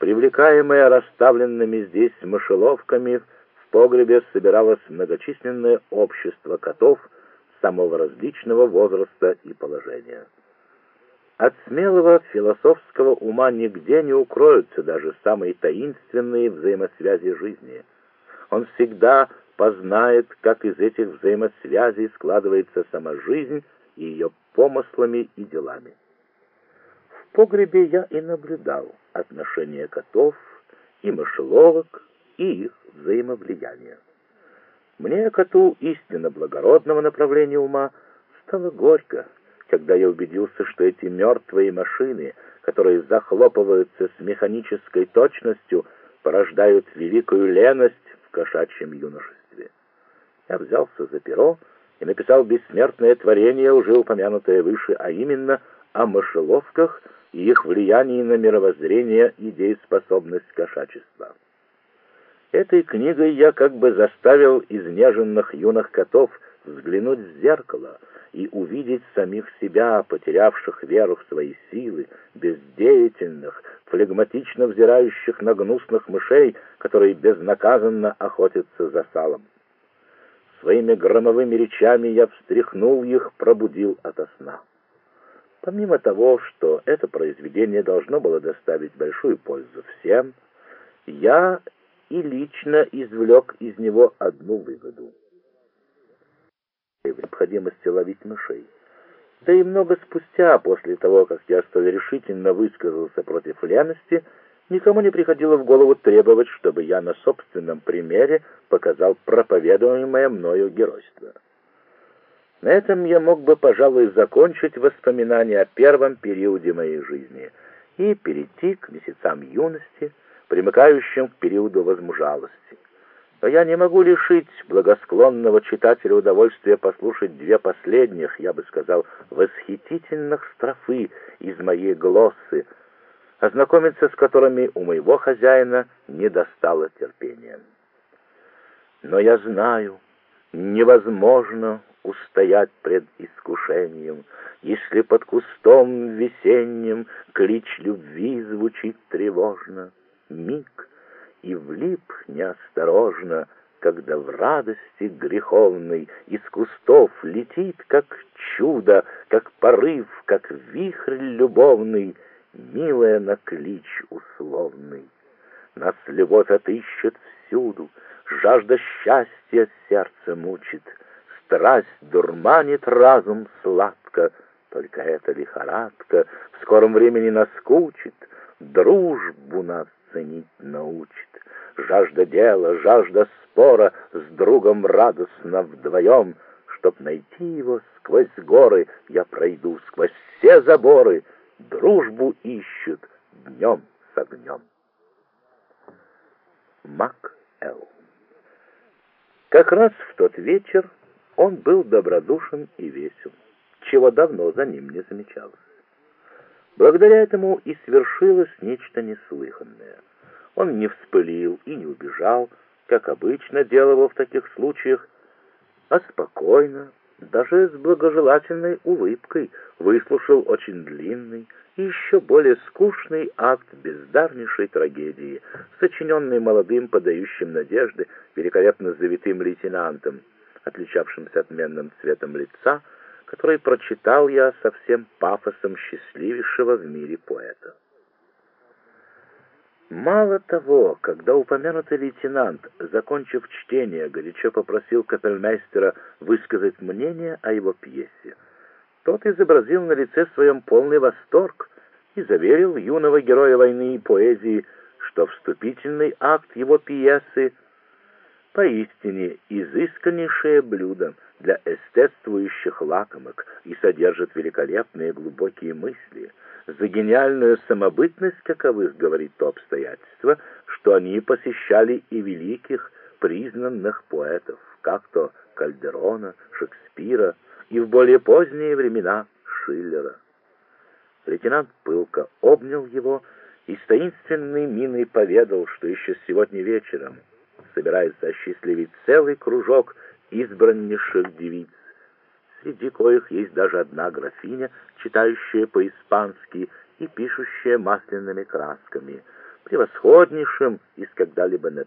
Привлекаемая расставленными здесь мышеловками, в погребе собиралось многочисленное общество котов самого различного возраста и положения. От смелого философского ума нигде не укроются даже самые таинственные взаимосвязи жизни. Он всегда познает, как из этих взаимосвязей складывается сама жизнь и ее помыслами и делами. В погребе я и наблюдал отношения котов и мышеловок и их взаимовлияние. Мне, коту истинно благородного направления ума, стало горько, когда я убедился, что эти мертвые машины, которые захлопываются с механической точностью, порождают великую леность в кошачьем юношестве. Я взялся за перо и написал бессмертное творение, уже упомянутое выше, а именно о мышеловках и их влиянии на мировоззрение и дееспособность кошачества. Этой книгой я как бы заставил изнеженных юных котов взглянуть в зеркало и увидеть самих себя, потерявших веру в свои силы, бездеятельных, флегматично взирающих на гнусных мышей, которые безнаказанно охотятся за салом. Своими громовыми речами я встряхнул их, пробудил ото сна. Помимо того, что это произведение должно было доставить большую пользу всем, я и лично извлек из него одну выгоду. Необходимости ловить мышей. Да и много спустя, после того, как я столь решительно высказался против лености, никому не приходило в голову требовать, чтобы я на собственном примере показал проповедуемое мною геройство. На этом я мог бы, пожалуй, закончить воспоминания о первом периоде моей жизни и перейти к месяцам юности, примыкающим к периоду возмужалости. Но я не могу лишить благосклонного читателя удовольствия послушать две последних, я бы сказал, восхитительных строфы из моей глоссы, ознакомиться с которыми у моего хозяина не достало терпения. Но я знаю, невозможно устоять пред искушением, если под кустом весенним клич любви звучит тревожно. Миг, и влип неосторожно, когда в радости греховной из кустов летит, как чудо, как порыв, как вихрь любовный, милая на клич условный. Нас любовь отыщет всюду, жажда счастья сердце мучит, страсть дурманит разум сладко, только эта лихорадка в скором времени наскучит, дружбу нас ценить научит. Жажда дела, жажда спора, с другом радостно вдвоем. Чтоб найти его сквозь горы, я пройду сквозь все заборы. Дружбу ищут днем с огнем. Мак Л. Как раз в тот вечер он был добродушен и весел, чего давно за ним не замечалось. Благодаря этому и свершилось нечто неслыханное. Он не вспылил и не убежал, как обычно делал в таких случаях, а спокойно, даже с благожелательной улыбкой, выслушал очень длинный и еще более скучный акт бездарнейшей трагедии, сочиненный молодым, подающим надежды, великолепно завитым лейтенантом, отличавшимся отменным цветом лица, который прочитал я со всем пафосом счастливейшего в мире поэта. Мало того, когда упомянутый лейтенант, закончив чтение, горячо попросил капельмейстера высказать мнение о его пьесе, тот изобразил на лице своем полный восторг и заверил юного героя войны и поэзии, что вступительный акт его пьесы поистине изысканнейшее блюдо для эстетствующих лакомок и содержит великолепные глубокие мысли. За гениальную самобытность каковых говорит то обстоятельство, что они посещали и великих признанных поэтов, как то Кальдерона, Шекспира и в более поздние времена Шиллера. Лейтенант пылко обнял его и с таинственной миной поведал, что еще сегодня вечером собирается осчастливить целый кружок избраннейших девиц, среди коих есть даже одна графиня, читающая по-испански и пишущая масляными красками, превосходнейшим из когда-либо